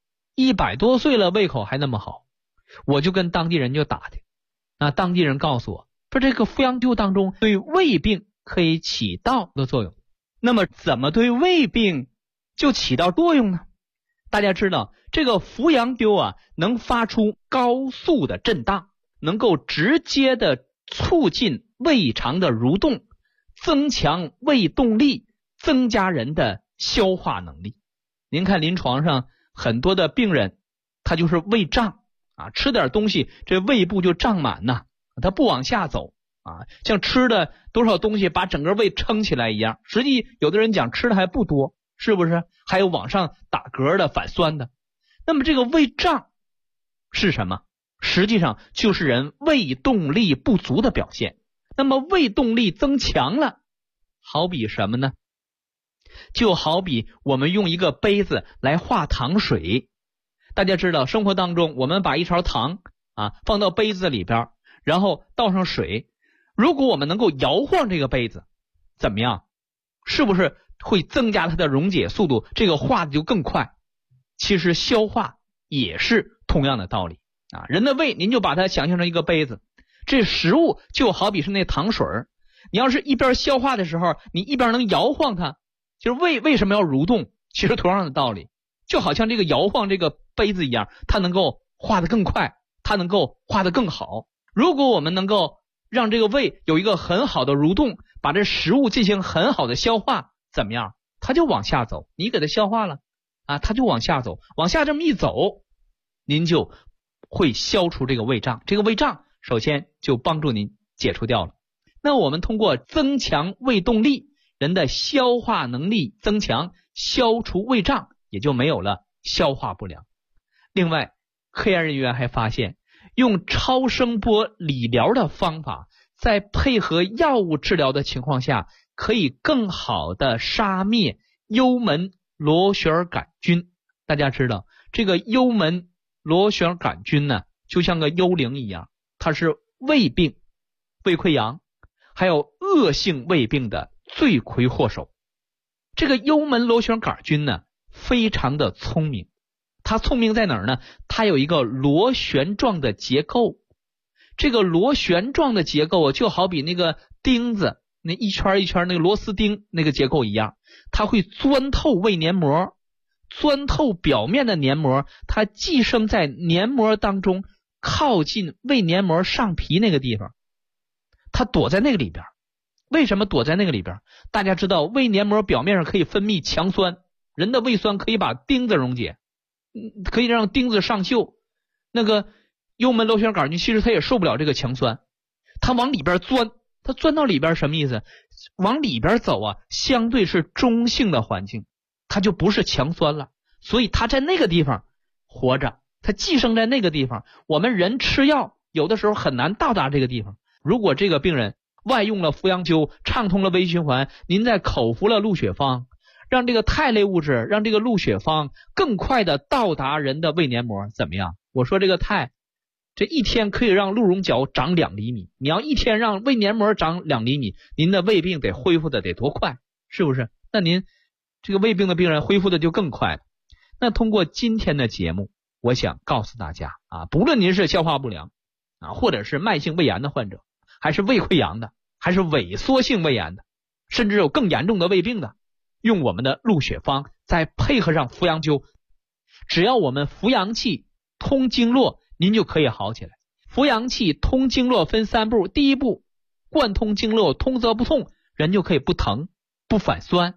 ？100多岁了胃口还那么好。我就跟当地人就打听，那当地人告诉我说，这个扶阳灸当中对胃病可以起到的作用。那么怎么对胃病就起到作用呢？大家知道这个扶阳灸啊，能发出高速的震荡，能够直接的促进胃肠的蠕动，增强胃动力，增加人的消化能力。您看临床上很多的病人，他就是胃胀啊，吃点东西这胃部就胀满呐，他不往下走啊，像吃的多少东西把整个胃撑起来一样。实际有的人讲吃的还不多，是不是？还有往上打嗝的、反酸的。那么这个胃胀是什么？实际上就是人胃动力不足的表现。那么胃动力增强了，好比什么呢？就好比我们用一个杯子来化糖水。大家知道生活当中我们把一勺糖啊放到杯子里边，然后倒上水，如果我们能够摇晃这个杯子，怎么样？是不是会增加它的溶解速度，这个化的就更快？其实消化也是同样的道理啊。人的胃您就把它想象成一个杯子，这食物就好比是那糖水，你要是一边消化的时候，你一边能摇晃它，就是胃为什么要蠕动？其实同样的道理，就好像这个摇晃这个杯子一样，它能够化得更快，它能够化得更好。如果我们能够让这个胃有一个很好的蠕动，把这食物进行很好的消化，怎么样？它就往下走，你给它消化了啊，它就往下走，往下这么一走，您就会消除这个胃胀。这个胃胀首先就帮助您解除掉了。那我们通过增强胃动力，人的消化能力增强，消除胃胀，也就没有了消化不良。另外科研人员还发现，用超声波理疗的方法，在配合药物治疗的情况下，可以更好的杀灭幽门螺旋杆菌。大家知道这个幽门螺旋杆菌呢，就像个幽灵一样，它是胃病、胃溃疡还有恶性胃病的罪魁祸首。这个幽门螺旋杆菌呢，非常的聪明。它聪明在哪儿呢？它有一个螺旋状的结构。这个螺旋状的结构就好比那个钉子，那一圈一圈那个螺丝钉那个结构一样，它会钻透胃黏膜，钻透表面的黏膜，它寄生在黏膜当中，靠近胃黏膜上皮那个地方，它躲在那个里边。为什么躲在那个里边？大家知道胃黏膜表面上可以分泌强酸，人的胃酸可以把钉子溶解，可以让钉子上锈。那个幽门螺旋杆菌其实它也受不了这个强酸，它往里边钻，它钻到里边什么意思？往里边走啊，相对是中性的环境，它就不是强酸了，所以它在那个地方活着，它寄生在那个地方。我们人吃药有的时候很难到达这个地方。如果这个病人外用了扶阳灸，畅通了微循环，您再口服了鹿血芳，让这个肽类物质，让这个鹿血芳更快的到达人的胃黏膜，怎么样？我说这个肽，这一天可以让鹿茸角长2厘米，你要一天让胃黏膜长2厘米，您的胃病得恢复的得多快，是不是？那您这个胃病的病人恢复的就更快了。那通过今天的节目，我想告诉大家啊，不论您是消化不良啊，或者是慢性胃炎的患者，还是胃溃疡的，还是萎缩性胃炎的，甚至有更严重的胃病的，用我们的鹿血芳，再配合上扶阳灸，只要我们扶阳气通经络，您就可以好起来。扶阳气通经络分3步，第一步贯通经络，通则不痛，人就可以不疼不反酸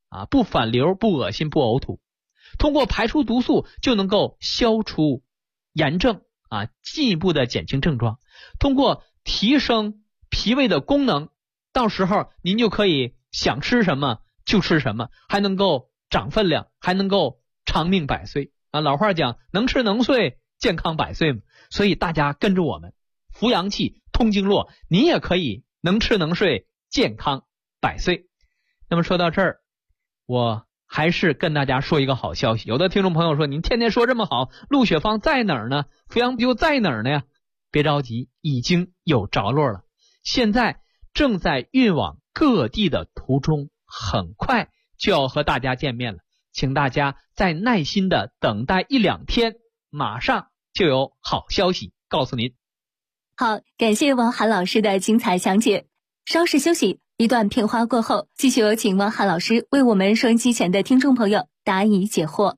不反流、不恶心、不呕吐。通过排出毒素就能够消除炎症进一步的减轻症状。通过提升脾胃的功能，到时候您就可以想吃什么就吃什么，还能够长分量，还能够长命百岁老话讲能吃能睡，健康百岁嘛。所以大家跟着我们扶阳气通经络，您也可以能吃能睡，健康百岁。那么说到这儿，我还是跟大家说一个好消息。有的听众朋友说，您天天说这么好，陆雪芳在哪儿呢？扶阳又在哪儿呢呀？别着急，已经有着落了，现在正在运往各地的途中，很快就要和大家见面了，请大家再耐心的等待1-2天，马上就有好消息告诉您。 好，感谢王涵老师的精彩讲解。稍事休息，一段片花过后，继续有请王涵老师为我们收音机前的听众朋友答疑解惑。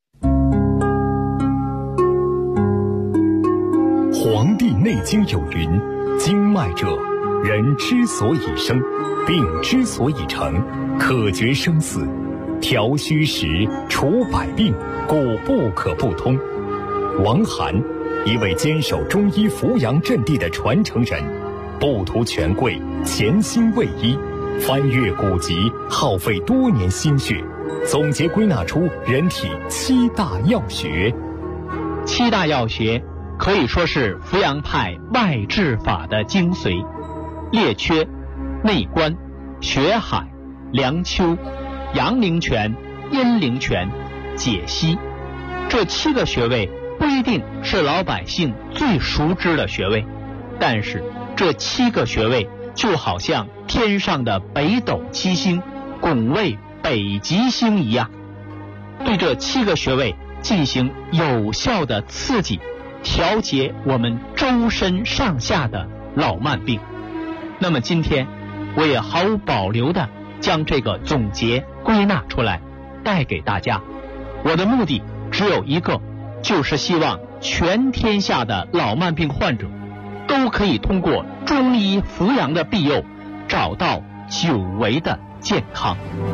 《黄帝内经》有云：经脉者，人之所以生，病之所以成，可决生死，调虚实，除百病，故不可不通。王涵，一位坚守中医扶阳阵地的传承人，不图权贵，潜心为医，翻阅古籍，耗费多年心血，总结归纳出人体7大要穴。 7大要穴可以说是扶阳派外治法的精髓：列缺、内关、血海、梁丘、阳陵泉、阴陵泉、解析。这7个穴位不一定是老百姓最熟知的穴位，但是这7个穴位就好像天上的北斗7星拱卫北极星一样，对这7个穴位进行有效的刺激，调节我们周身上下的老慢病。那么今天我也毫无保留的将这个总结归纳出来带给大家，我的目的只有一个，就是希望全天下的老慢病患者都可以通过中医扶阳的庇佑，找到久违的健康。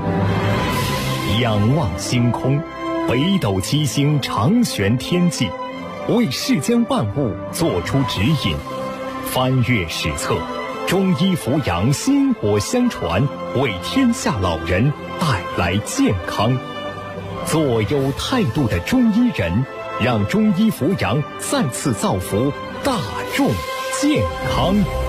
仰望星空，北斗7星长悬天际，为世间万物做出指引。翻阅史册，中医扶阳薪火相传，为天下老人带来健康。做有态度的中医人，让中医扶阳再次造福大众健康。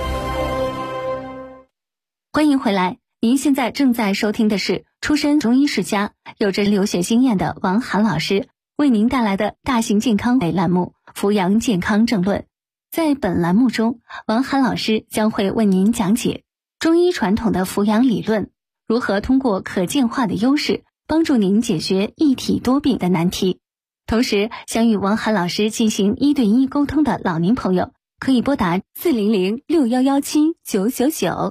欢迎回来，您现在正在收听的是出身中医世家、有着留学经验的王涵老师为您带来的大型健康类栏目《扶阳健康政论》。在本栏目中，王涵老师将会为您讲解中医传统的扶阳理论，如何通过可见化的优势帮助您解决一体多病的难题。同时，想与王涵老师进行1对1沟通的老年朋友，可以拨打400-6117-999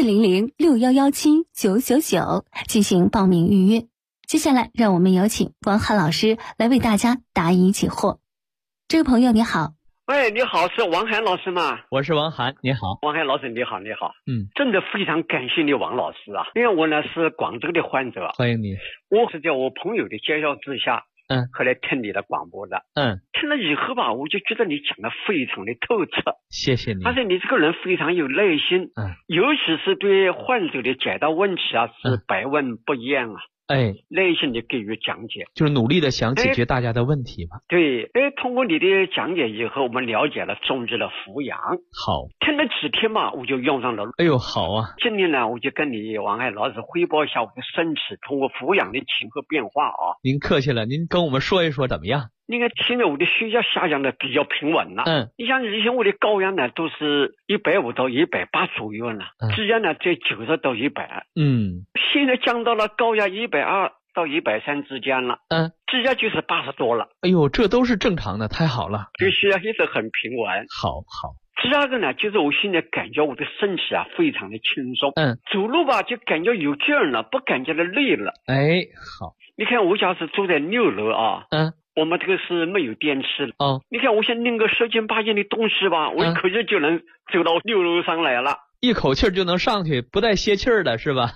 400-6117-999进行报名预约。接下来，让我们有请王涵老师来为大家答疑解惑。这位朋友你好。 喂，你好，是王涵老师吗？ 我是王涵，你好。 王涵老师，你好，你好。真的非常感谢你，王老师啊，因为我呢是广州的患者。 欢迎你。 我是在我朋友的介绍之下，后来听你的广播的。听了以后吧，我就觉得你讲的非常的透彻。 谢谢你。 而且你这个人非常有耐心，尤其是对患者的解答问题啊，是百问不厌啊。耐心的给予讲解， 就是努力的想解决大家的问题嘛。 对，通过你的讲解以后，我们了解了中医的扶阳。 好， 听了几天嘛，我就用上了。 哎呦，好啊！ 今天呢，我就跟你王涵老师汇报一下我的身体通过扶阳的情况变化啊。 您客气了，您跟我们说一说怎么样？ 你看，现在我的血压下降的比较平稳了。你像以前我的高压呢都是150到180左右了，低压呢在90到100。现在降到了高压120到130之间了。低压就是80多了。 哎呦，这都是正常的，太好了。 对，血压一直很平稳。 好。 第二个呢，就是我现在感觉我的身体啊非常的轻松。走路吧就感觉有劲儿了，不感觉到累了。 好。 你看我家是住在6楼啊。我们这个是没有电梯的。你看我想拎个10斤8斤的东西吧，我一口气就能走到6楼上来了， 一口气就能上去，不带歇气儿的是吧？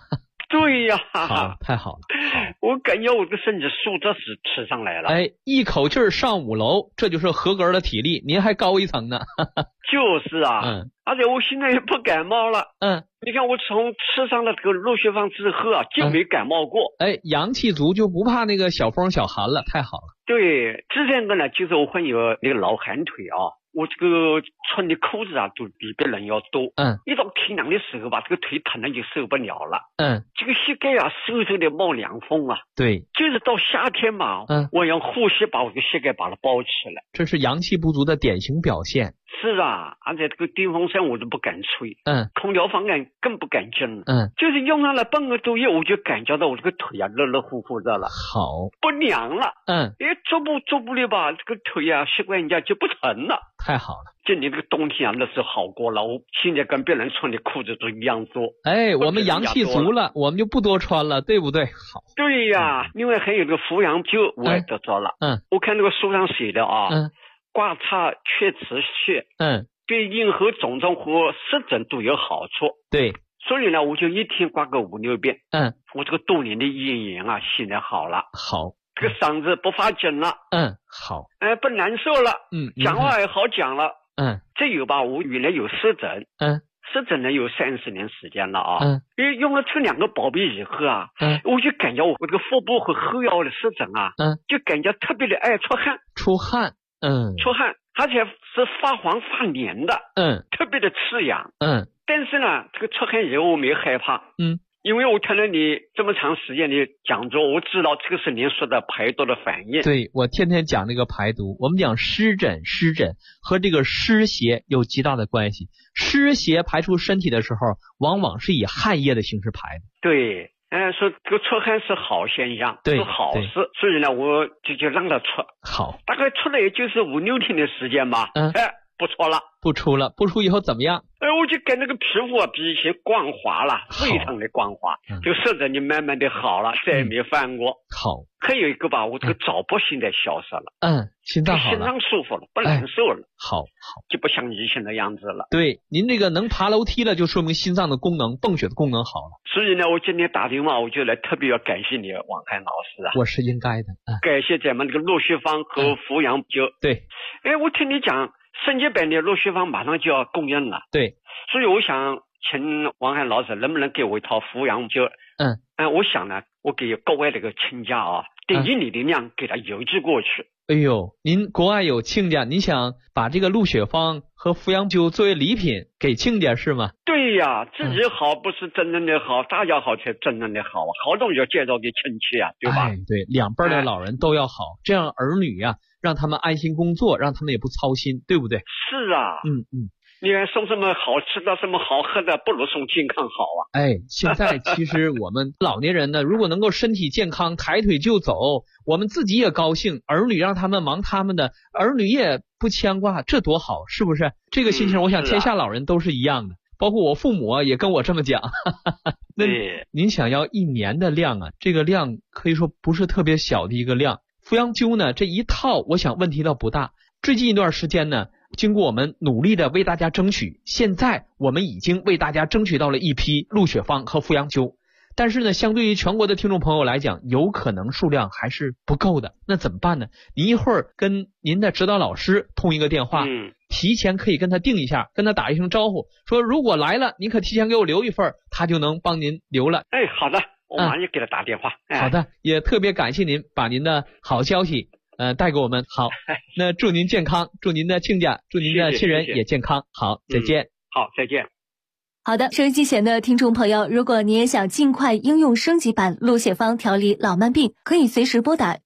对呀， 好，太好了。 我感觉我的身子素质是吃上来了。 哎，一口气上5楼，这就是合格的体力，您还高一层呢。 就是啊，而且我现在也不感冒了。你看我从吃上了这个鹿血芳之后啊，就没感冒过。 哎，阳气足就不怕那个小风小寒了，太好了。 对，之前的呢，就是我会有那个老寒腿啊。我这个穿的裤子啊，都比别人要多。一到天凉的时候吧，这个腿疼的就受不了了。这个膝盖啊，嗖嗖的冒凉风啊。 对， 就是到夏天嘛，我用护膝把我的膝盖把它包起来。 这是阳气不足的典型表现。 是啊，而且这个电风扇我都不敢吹，空调房间更不敢进，就是用上了半个多月，我就感觉到我这个腿啊热热乎乎的了， 好， 不凉了，逐步的吧，这个腿啊膝关节就不疼了， 太好了。 今年这个冬天啊，那是好过了，我现在跟别人穿的裤子都一样多。 哎，我们阳气足了，我们就不多穿了，对不对？好。 对呀，另外还有个扶阳灸我也得着了，我看那个书上写的啊。刮擦缺齿穴，对任何肿胀和湿疹都有好处。 对， 所以呢，我就一天刮个5、6遍。我这个多年的咽炎啊，现在好了。 好， 这个嗓子不发紧了。 好。 不难受了。讲话也好讲了。这有吧，我原来有湿疹。湿疹呢有30年时间了啊。因为用了这2个宝贝以后啊，我就感觉我这个腹部和后腰的湿疹啊，就感觉特别的爱出汗。 出汗。 出汗，而且是发黄发黏的，特别的刺痒，但是呢，这个出汗以后我没害怕，因为我听了你这么长时间的讲座，我知道这个是您说的排毒的反应。 对，我天天讲那个排毒，我们讲湿疹和这个湿邪有极大的关系。湿邪排出身体的时候，往往是以汗液的形式排的。 对。说这个出汗是好现象，是好事，所以呢，我就让他出。 好， 大概出了也就是5、6天的时间吧。不出了， 不出以后怎么样？ 我就感那个皮肤啊比以前光滑了，非常的光滑，就湿疹就慢慢的好了，再也没犯过。 好， 还有一个吧，我这个早搏现在消失了， 心脏好了， 心脏舒服了，不难受了。 好， 就不像以前的样子了。 对，您这个能爬楼梯了，就说明心脏的功能、泵血的功能好了。 所以呢，我今天打电话，我就来特别要感谢你，王翰老师啊。 我是应该的。 感谢咱们这个鹿血芳和扶阳灸。 对。 我听你讲，升级版的鹿血芳马上就要供应了。 对。 所以我想请王翰老师能不能给我一套扶阳灸？我想呢，我给国外这个亲家啊，1里的量给他邮寄过去。 哎呦，您国外有亲家，您想把这个鹿血芳和扶阳灸作为礼品给亲家是吗？ 对呀，自己好不是真正的好，大家好才真正的好啊，好东西要介绍给亲戚啊，对吧？ 对，2辈的老人都要好，这样儿女呀，让他们安心工作，让他们也不操心，对不对？ 是啊。你看送什么好吃的什么好喝的，不如送健康好啊。 现在其实我们老年人呢，如果能够身体健康，抬腿就走，我们自己也高兴，儿女让他们忙他们的，儿女也不牵挂，这多好，是不是？这个心情我想天下老人都是一样的，包括我父母也跟我这么讲。那您想要1年的量啊，这个量可以说不是特别小的一个量。扶阳灸呢，这一套我想问题倒不大。最近一段时间呢，经过我们努力的为大家争取，现在我们已经为大家争取到了一批鹿血芳和扶阳灸。但是呢，相对于全国的听众朋友来讲，有可能数量还是不够的。那怎么办呢？您一会儿跟您的指导老师通一个电话，提前可以跟他定一下，跟他打一声招呼，说如果来了，您可提前给我留一份，他就能帮您留了。 好的，我马上就给他打电话。 好的，也特别感谢您把您的好消息带给我们。好，那祝您健康，祝您的亲家，祝您的亲人也健康。好，再见。 好，再见。 好的，收音机前的听众朋友，如果你也想尽快应用升级版鹿血芳调理老慢病，可以随时拨打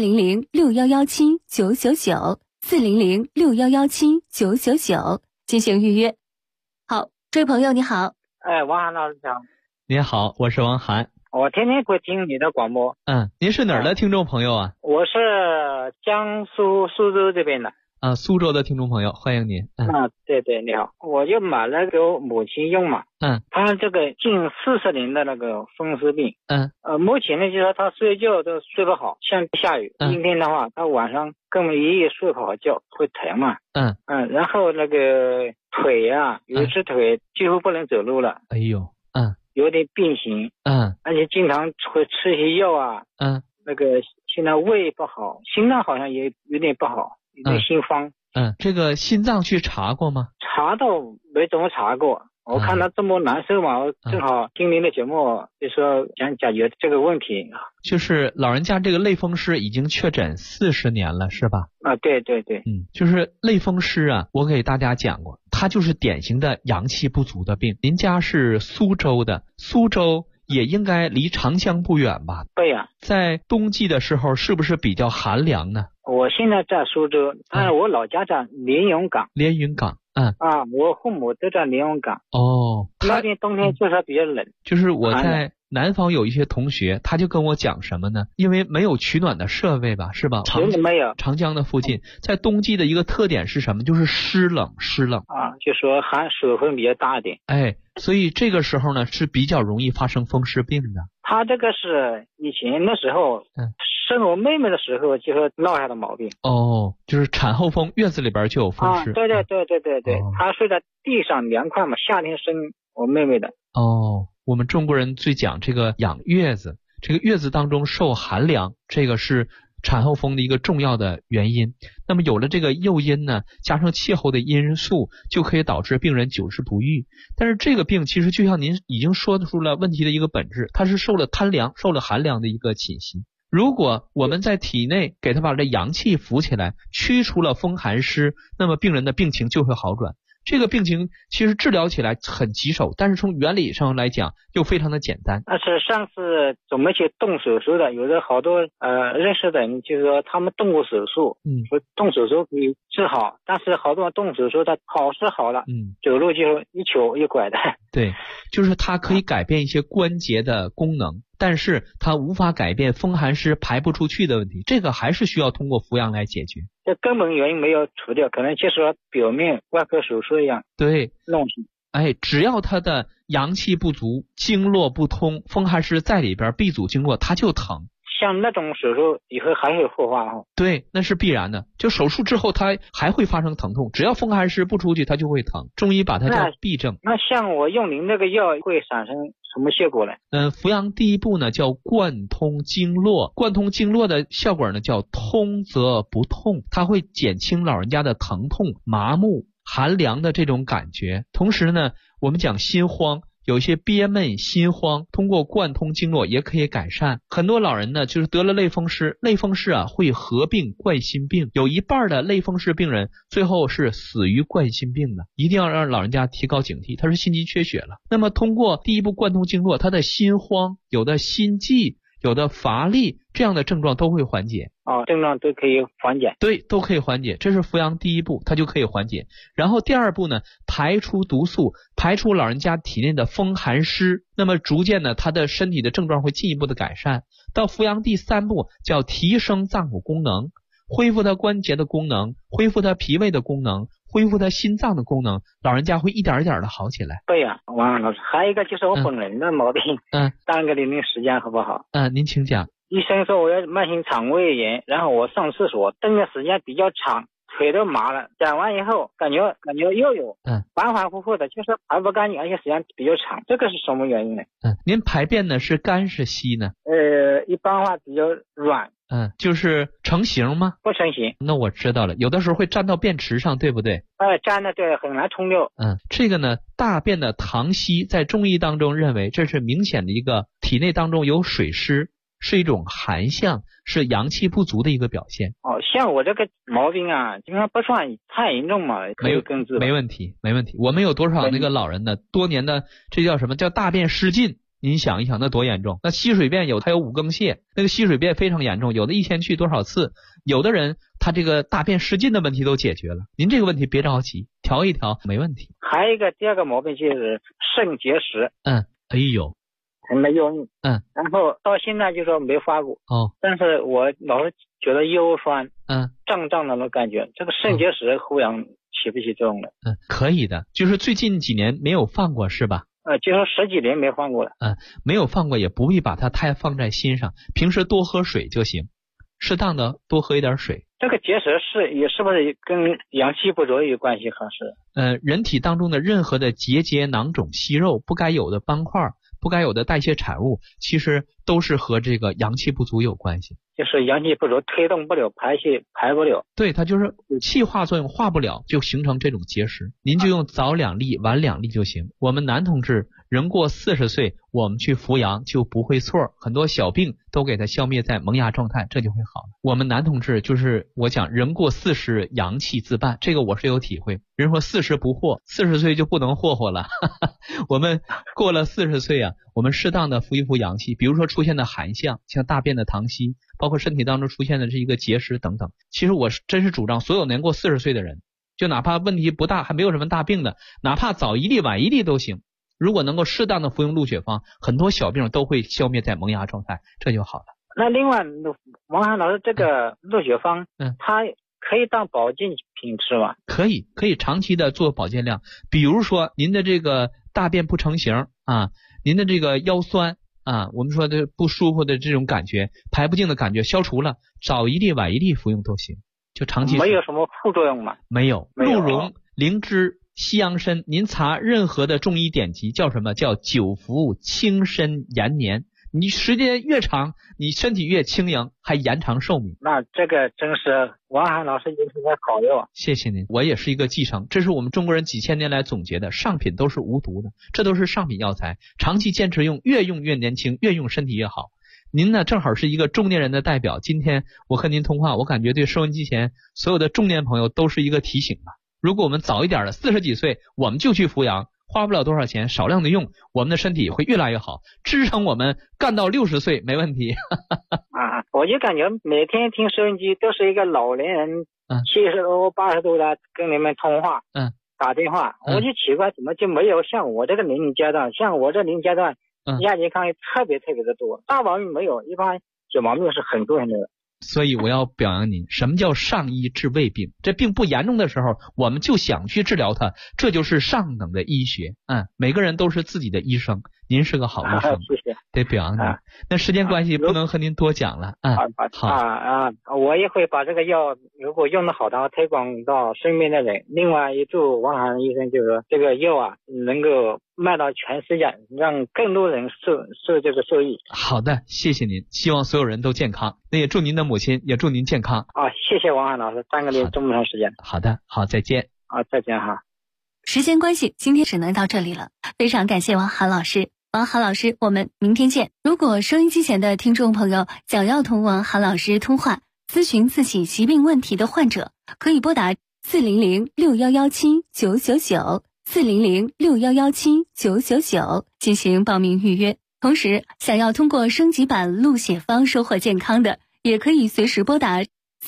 400-6117-999，400-6117-999进行预约。好，这位朋友你好。 王涵老师好。 您好，我是王涵。 我天天会听你的广播。 您是哪儿的听众朋友啊？ 我是江苏苏州这边的。 苏州的听众朋友，欢迎您。 对对，你好，我就买了给我母亲用嘛。她这个近40年的那个风湿病。目前呢，就是说她睡觉都睡不好，像下雨阴天的话，她晚上根本一夜睡不好觉，会疼嘛。然后那个腿啊，有一只腿几乎不能走路了。 哎呦。 有点变形，而且经常会吃一些药啊，那个现在胃不好，心脏好像也有点不好，有点心慌。 这个心脏去查过吗？ 查倒没怎么查过。我看他这么难受嘛，我正好听您的节目，就说想解决这个问题。 就是老人家这个类风湿已经确诊40年了，是吧？ 对。 就是类风湿啊，我给大家讲过，它就是典型的阳气不足的病。您家是苏州的，苏州也应该离长江不远吧？ 对呀。 在冬季的时候是不是比较寒凉呢？ 我现在在苏州，但是我老家在连云港。 连云港。 我父母都在连云港。那边冬天确实比较冷。 就是我在南方有一些同学，他就跟我讲什么呢？因为没有取暖的设备吧，是吧？ 没有。 长江的附近，在冬季的一个特点是什么？就是湿冷。 就说水分比较大一点。 所以这个时候呢是比较容易发生风湿病的。 他这个是以前那时候，生我妹妹的时候就说落下的毛病。 就是产后风，月子里边就有风湿。 对。他睡在地上凉快嘛，夏天生我妹妹的。 我们中国人最讲这个养月子，这个月子当中受寒凉，这个是产后风的一个重要的原因。那么有了这个诱因呢，加上气候的因素，就可以导致病人久治不愈。但是这个病其实就像您已经说出了问题的一个本质，它是受了贪凉、受了寒凉的一个侵袭。如果我们在体内给它把这阳气扶起来，驱除了风寒湿，那么病人的病情就会好转。这个病情其实治疗起来很棘手，但是从原理上来讲又非常的简单。 但是上次准备去动手术的，有的好多认识的人就是说他们动过手术，说动手术可以治好，但是好多人动手术他好是好了，走路就一瘸一拐的。 对，就是它可以改变一些关节的功能，但是它无法改变风寒湿排不出去的问题，这个还是需要通过服养来解决。 这根本原因没有除掉，可能就是说表面外科手术一样。 对， 弄死。 只要它的阳气不足，经络不通，风寒湿在里边闭阻经络，它就疼。 像那种手术以后还会复发对，那是必然的。就手术之后它还会发生疼痛，只要风寒湿不出去它就会疼。中医把它叫痹症。 那像我用您那个药会产生什么效果呢？ 服阳第一步呢叫贯通经络，贯通经络的效果呢叫通则不痛，它会减轻老人家的疼痛、麻木、寒凉的这种感觉。同时呢，我们讲心慌，有一些憋闷心慌，通过贯通经络也可以改善。很多老人呢就是得了类风湿，类风湿会合并冠心病，有一半的类风湿病人最后是死于冠心病的，一定要让老人家提高警惕，他是心肌缺血了。那么通过第一步贯通经络，他的心慌、有的心悸、有的乏力，这样的症状都会缓解。 症状都可以缓解。 对，都可以缓解，这是服阳第一步，它就可以缓解。然后第二步呢，排出毒素，排出老人家体内的风寒湿，那么逐渐呢，他的身体的症状会进一步的改善。到服阳第三步叫提升脏腑功能，恢复他关节的功能，恢复他脾胃的功能，恢复他心脏的功能，老人家会一点一点的好起来。 对呀，王老师，还有一个就是我本人的毛病，耽搁您时间好不好？ 您请讲。 医生说我要慢性肠胃炎，然后我上厕所蹲的时间比较长，腿都麻了。讲完以后感觉又有反反复复的，就是排不干净，而且时间比较长，这个是什么原因呢？ 您排便呢是干是稀呢？ 一般话比较软。 就是成型吗？ 不成型。 那我知道了，有的时候会粘到便池上，对不对？ 粘的对，很难冲掉。 这个呢，大便的溏稀在中医当中认为这是明显的一个体内当中有水湿，是一种寒象，是阳气不足的一个表现。 像我这个毛病应该不算太严重嘛，可以根治。 没问题。我们有多少那个老人呢？多年的这叫什么叫大便失禁？您想一想，那多严重？那稀水便还有五更泻，那个稀水便非常严重，有的一天去多少次，有的人他这个大便失禁的问题都解决了。您这个问题别着急，调一调没问题。 还有一个第二个毛病就是肾结石。没用。然后到现在就说没发过。但是我老是觉得腰酸，胀胀的那感觉，这个肾结石护养起不起作用了？ 可以的，就是最近几年没有犯过是吧？ 就说10几年没犯过了。 没有犯过也不必把它太放在心上，平时多喝水就行，适当的多喝一点水。 这个结石是不是跟阳气不足有关系？还是？ 人体当中的任何的结节、囊肿、息肉、不该有的斑块， 不该有的代谢产物，其实都是和这个阳气不足有关系。 就是阳气不足，推动不了，排不了。 对，它就是气化作用化不了，就形成这种结石。您就用早2粒晚2粒就行。我们男同志人过40岁，我们去扶阳就不会错，很多小病都给它消灭在萌芽状态，这就会好了。我们男同志就是我讲人过40阳气自半，这个我是有体会。人说40不惑，40岁就不能霍了我们过了40岁啊，我们适当的扶一扶阳气，比如说出现的寒象，像大便的溏稀，包括身体当中出现的这一个结石等等。其实我真是主张所有年过40岁的人，就哪怕问题不大，还没有什么大病的，哪怕早1粒晚1粒都行，如果能够适当的服用鹿血方，很多小病都会消灭在萌芽状态，这就好了。 那另外王涵老师，这个鹿血方它可以当保健品吃吗？ 可以长期的做保健量。比如说您的这个大便不成形啊，您的这个腰酸啊，我们说的不舒服的这种感觉，排不净的感觉消除了，早1粒晚1粒服用都行，就长期。 没有什么副作用吗？ 没有。鹿茸、灵芝、西洋参，您查任何的中医典籍叫什么？叫久服轻身延年。你时间越长，你身体越轻盈，还延长寿命。 那这个真是王涵老师一直在考虑。 谢谢您，我也是一个继承，这是我们中国人几千年来总结的，上品都是无毒的，这都是上品药材，长期坚持用，越用越年轻，越用身体越好。您呢正好是一个中年人的代表，今天我和您通话，我感觉对收音机前所有的中年朋友都是一个提醒吧。如果我们早一点的40几岁，我们就去扶阳，花不了多少钱，少量的用，我们的身体会越来越好，支撑我们干到60岁没问题我就感觉每天听收音机都是一个老年人，70多80多的跟你们通话，打电话，我就奇怪怎么就没有像我这个年龄阶段，像我这年龄阶段亚健康也特别的多，大毛病没有，一般小毛病是很多的。 所以我要表扬您，什么叫上医治未病？这病不严重的时候，我们就想去治疗它，这就是上等的医学。每个人都是自己的医生，您是个好医生， 谢谢， 得表扬您。那时间关系不能和您多讲了。 好我也会把这个药如果用得好的话推广到身边的人。另外也祝王涵医生就是说这个药能够卖到全世界，让更多人受这个受益。 好的，谢谢您，希望所有人都健康。那也祝您的母亲，也祝您健康。 谢谢王涵老师，耽搁您这么长时间。 好的，好，再见。 再见哈。 时间关系，今天只能到这里了，非常感谢王涵老师。王涵老师，我们明天见。如果收音机前的听众朋友想要同王涵老师通话，咨询自己疾病问题的患者，可以拨打400-6117-999。400-6117-999进行报名预约。同时，想要通过升级版鹿血方收获健康的，也可以随时拨打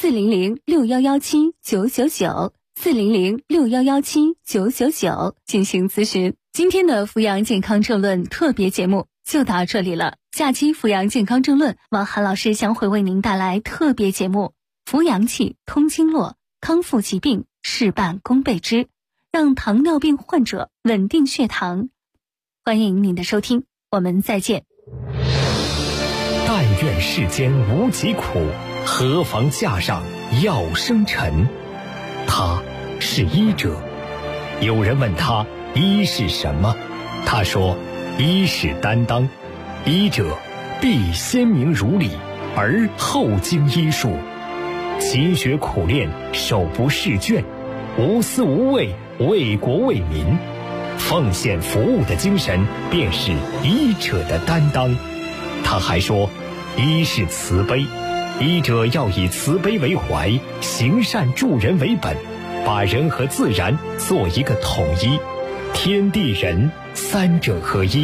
400-6117-999。400-6117-999进行咨询。今天的扶阳健康政论特别节目就到这里了，下期扶阳健康政论，王涵老师将会为您带来特别节目，扶阳气、通经络，康复疾病，事半功倍之。让糖尿病患者稳定血糖。欢迎您的收听，我们再见。 但愿世间无疾苦，何妨架上药生尘。他是医者。有人问他医是什么，他说医是担当，医者必先明如理，而后经医术，勤学苦练，手不释卷，无私无畏，为国为民，奉献服务的精神便是医者的担当。他还说医是慈悲，医者要以慈悲为怀，行善助人为本，把人和自然做一个统一，天地人三者合一。